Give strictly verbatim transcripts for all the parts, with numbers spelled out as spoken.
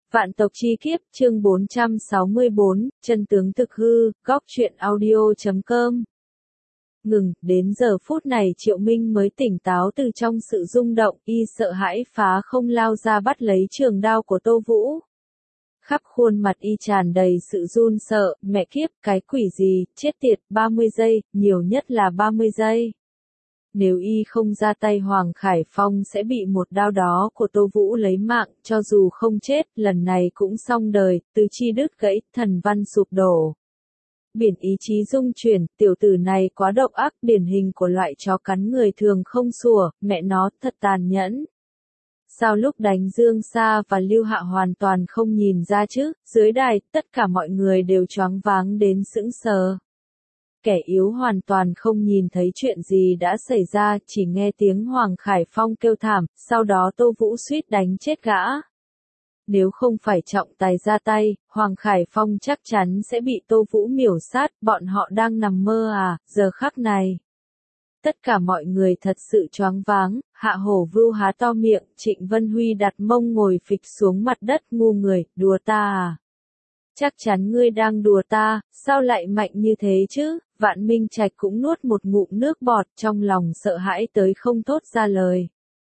Vạn tộc chi kiếp, chương bốn trăm sáu mươi bốn, chân tướng thực hư, góc truyện audio chấm com. Ngừng, đến giờ phút này Triệu Minh mới tỉnh táo từ trong sự rung động, y sợ hãi phá không lao ra bắt lấy trường đao của Tô Vũ. Khắp khuôn mặt y tràn đầy sự run sợ, mẹ kiếp, cái quỷ gì, chết tiệt, ba mươi giây, nhiều nhất là ba mươi giây. Nếu y không ra tay Hoàng Khải Phong sẽ bị một đao đó của Tô Vũ lấy mạng, cho dù không chết, lần này cũng xong đời, tứ chi đứt gãy, thần văn sụp đổ. Biển ý chí rung chuyển, tiểu tử này quá độc ác, điển hình của loại chó cắn người thường không sủa, mẹ nó, thật tàn nhẫn. Sao lúc đánh Dương Sa và Lưu Hạ hoàn toàn không nhìn ra chứ, dưới đài, tất cả mọi người đều choáng váng đến sững sờ. Kẻ yếu hoàn toàn không nhìn thấy chuyện gì đã xảy ra, chỉ nghe tiếng Hoàng Khải Phong kêu thảm, sau đó Tô Vũ suýt đánh chết gã. Nếu không phải trọng tài ra tay, Hoàng Khải Phong chắc chắn sẽ bị Tô Vũ miểu sát, bọn họ đang nằm mơ à, giờ khắc này. Tất cả mọi người thật sự choáng váng, Hạ Hổ Vưu há to miệng, Trịnh Vân Huy đặt mông ngồi phịch xuống mặt đất, ngu người, đùa ta à? Chắc chắn ngươi đang đùa ta, sao lại mạnh như thế chứ? Vạn Minh Trạch cũng nuốt một ngụm nước bọt, trong lòng sợ hãi tới không thốt ra lời.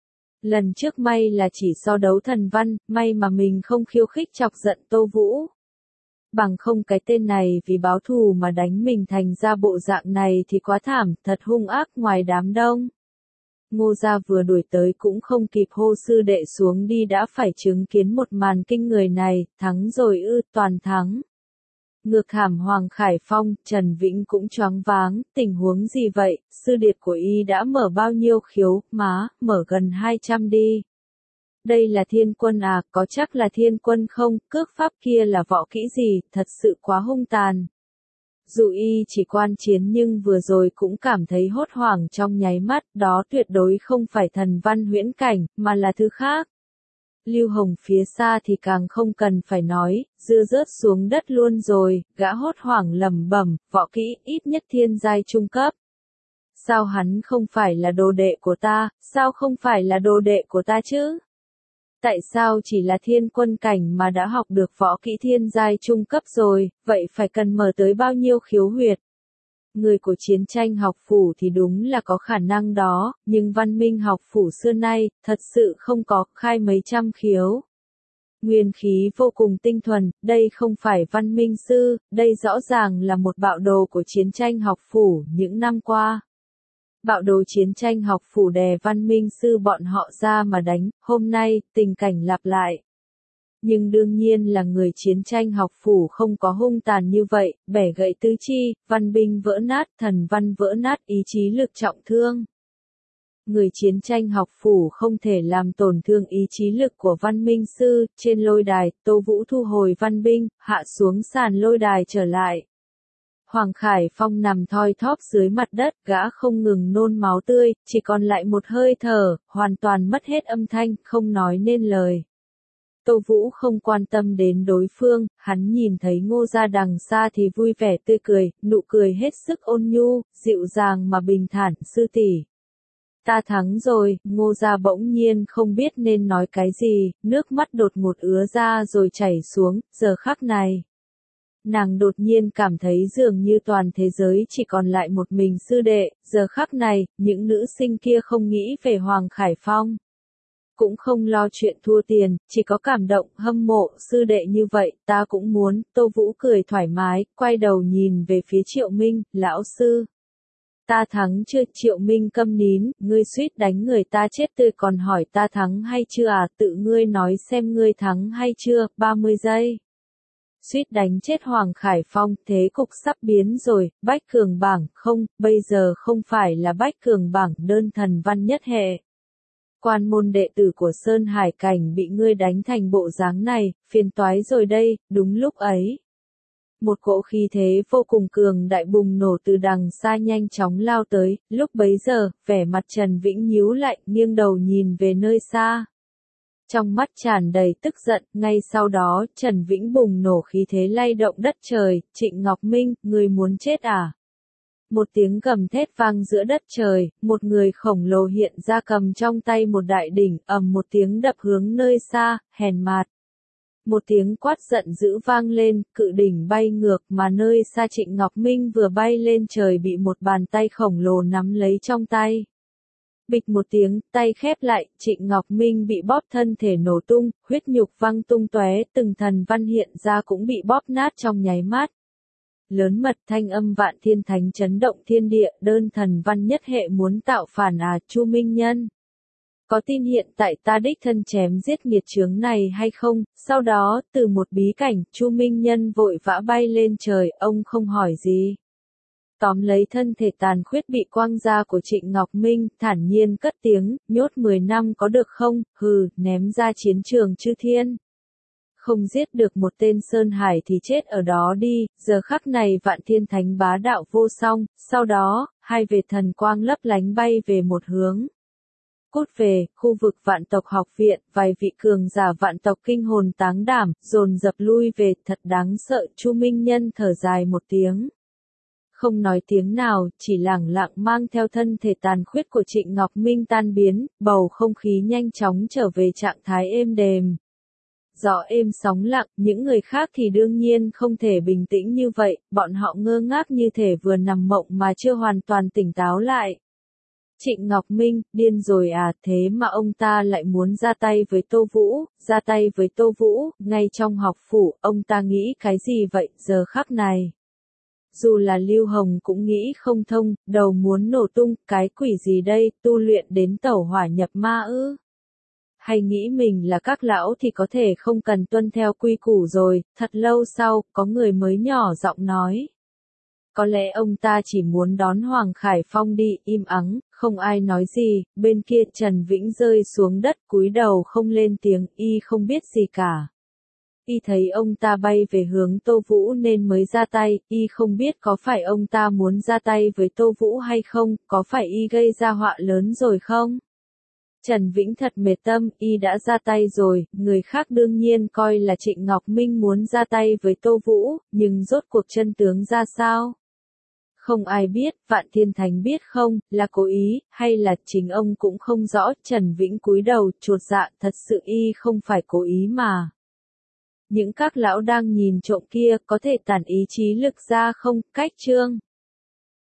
Lần trước may là chỉ so đấu thần văn, may mà mình không khiêu khích chọc giận Tô Vũ. Bằng không cái tên này vì báo thù mà đánh mình thành ra bộ dạng này thì quá thảm, thật hung ác ngoài đám đông. Ngô Gia vừa đuổi tới cũng không kịp hô sư đệ xuống đi đã phải chứng kiến một màn kinh người này, thắng rồi ư, toàn thắng. Ngược hàm Hoàng Khải Phong, Trần Vĩnh cũng choáng váng, tình huống gì vậy, sư điệt của y đã mở bao nhiêu khiếu, má, mở gần hai trăm đi. Đây là thiên quân à, có chắc là thiên quân không, cước pháp kia là võ kỹ gì, thật sự quá hung tàn. Dù y chỉ quan chiến nhưng vừa rồi cũng cảm thấy hốt hoảng trong nháy mắt, đó tuyệt đối không phải thần văn huyễn cảnh, mà là thứ khác. Lưu Hồng phía xa thì càng không cần phải nói, dưa rớt xuống đất luôn rồi, gã hốt hoảng lẩm bẩm, võ kỹ ít nhất thiên giai trung cấp. Sao hắn không phải là đồ đệ của ta, sao không phải là đồ đệ của ta chứ? Tại sao chỉ là thiên quân cảnh mà đã học được võ kỹ thiên giai trung cấp rồi, vậy phải cần mở tới bao nhiêu khiếu huyệt? Người của chiến tranh học phủ thì đúng là có khả năng đó, nhưng văn minh học phủ xưa nay, thật sự không có khai mấy trăm khiếu. Nguyên khí vô cùng tinh thuần, đây không phải văn minh sư, đây rõ ràng là một bạo đồ của chiến tranh học phủ những năm qua. Bạo đồ chiến tranh học phủ đè văn minh sư bọn họ ra mà đánh, hôm nay, tình cảnh lặp lại. Nhưng đương nhiên là người chiến tranh học phủ không có hung tàn như vậy, bẻ gãy tứ chi, văn binh vỡ nát, thần văn vỡ nát, ý chí lực trọng thương. Người chiến tranh học phủ không thể làm tổn thương ý chí lực của văn minh sư, trên lôi đài, Tô Vũ thu hồi văn binh, hạ xuống sàn lôi đài trở lại. Hoàng Khải Phong nằm thoi thóp dưới mặt đất, gã không ngừng nôn máu tươi, chỉ còn lại một hơi thở, hoàn toàn mất hết âm thanh, không nói nên lời. Tô Vũ không quan tâm đến đối phương, hắn nhìn thấy Ngô Gia đằng xa thì vui vẻ tươi cười, nụ cười hết sức ôn nhu, dịu dàng mà bình thản, sư tỷ. Ta thắng rồi, Ngô Gia bỗng nhiên không biết nên nói cái gì, nước mắt đột ngột ứa ra rồi chảy xuống, giờ khắc này. Nàng đột nhiên cảm thấy dường như toàn thế giới chỉ còn lại một mình sư đệ, giờ khắc này, những nữ sinh kia không nghĩ về Hoàng Khải Phong. Cũng không lo chuyện thua tiền, chỉ có cảm động, hâm mộ, sư đệ như vậy, ta cũng muốn, Tô Vũ cười thoải mái, quay đầu nhìn về phía Triệu Minh, lão sư. Ta thắng chưa? Triệu Minh câm nín, ngươi suýt đánh người ta chết tươi còn hỏi ta thắng hay chưa à, tự ngươi nói xem ngươi thắng hay chưa, ba mươi giây. Suýt đánh chết Hoàng Khải Phong, thế cục sắp biến rồi, bách cường bảng, không, bây giờ không phải là bách cường bảng đơn thần văn nhất hệ. Quan môn đệ tử của Sơn Hải Cảnh bị ngươi đánh thành bộ dáng này, phiền toái rồi đây, đúng lúc ấy. Một cỗ khí thế vô cùng cường đại bùng nổ từ đằng xa nhanh chóng lao tới, lúc bấy giờ, vẻ mặt Trần Vĩnh nhíu lại, nghiêng đầu nhìn về nơi xa. Trong mắt tràn đầy tức giận, ngay sau đó, Trần Vĩnh bùng nổ khí thế lay động đất trời, Trịnh Ngọc Minh, người muốn chết à? Một tiếng gầm thét vang giữa đất trời, một người khổng lồ hiện ra cầm trong tay một đại đỉnh, ầm một tiếng đập hướng nơi xa, hèn mạt. Một tiếng quát giận dữ vang lên, cự đỉnh bay ngược mà nơi xa Trịnh Ngọc Minh vừa bay lên trời bị một bàn tay khổng lồ nắm lấy trong tay. Bịch một tiếng, tay khép lại, Trịnh Ngọc Minh bị bóp thân thể nổ tung, huyết nhục văng tung tóe, từng thần văn hiện ra cũng bị bóp nát trong nháy mắt. Lớn mật thanh âm Vạn Thiên Thánh chấn động thiên địa, đơn thần văn nhất hệ muốn tạo phản à, Chu Minh Nhân. Có tin hiện tại ta đích thân chém giết nghiệt chướng này hay không? Sau đó, từ một bí cảnh, Chu Minh Nhân vội vã bay lên trời, ông không hỏi gì. Tóm lấy thân thể tàn khuyết bị quăng ra của Trịnh Ngọc Minh, thản nhiên cất tiếng, nhốt mười năm có được không? Hừ, ném ra chiến trường chư thiên. Không giết được một tên Sơn Hải thì chết ở đó đi, giờ khắc này Vạn Thiên Thánh bá đạo vô song, sau đó, hai vệt thần quang lấp lánh bay về một hướng. Cút về, khu vực vạn tộc học viện, vài vị cường giả vạn tộc kinh hồn táng đảm, dồn dập lui về, thật đáng sợ, Chu Minh Nhân thở dài một tiếng. Không nói tiếng nào, chỉ lẳng lặng mang theo thân thể tàn khuyết của Trịnh Ngọc Minh tan biến, bầu không khí nhanh chóng trở về trạng thái êm đềm. Gió êm sóng lặng, những người khác thì đương nhiên không thể bình tĩnh như vậy, bọn họ ngơ ngác như thể vừa nằm mộng mà chưa hoàn toàn tỉnh táo lại. Trịnh Ngọc Minh, điên rồi à, thế mà ông ta lại muốn ra tay với Tô Vũ, ra tay với Tô Vũ, ngay trong học phủ, ông ta nghĩ cái gì vậy, giờ khắc này. Dù là Lưu Hồng cũng nghĩ không thông, đầu muốn nổ tung, cái quỷ gì đây, tu luyện đến tẩu hỏa nhập ma ư? Hay nghĩ mình là các lão thì có thể không cần tuân theo quy củ rồi, thật lâu sau, có người mới nhỏ giọng nói. Có lẽ ông ta chỉ muốn đón Hoàng Khải Phong đi, im ắng, không ai nói gì, bên kia Trần Vĩnh rơi xuống đất cúi đầu không lên tiếng, y không biết gì cả. Y thấy ông ta bay về hướng Tô Vũ nên mới ra tay, y không biết có phải ông ta muốn ra tay với Tô Vũ hay không, có phải y gây ra họa lớn rồi không? Trần Vĩnh thật mệt tâm, y đã ra tay rồi, người khác đương nhiên coi là Trịnh Ngọc Minh muốn ra tay với Tô Vũ, nhưng rốt cuộc chân tướng ra sao? Không ai biết, Vạn Thiên Thánh biết không, là cố ý, hay là chính ông cũng không rõ, Trần Vĩnh cúi đầu, chột dạ, thật sự y không phải cố ý mà. Những các lão đang nhìn trộm kia, có thể tản ý chí lực ra không, cách chương.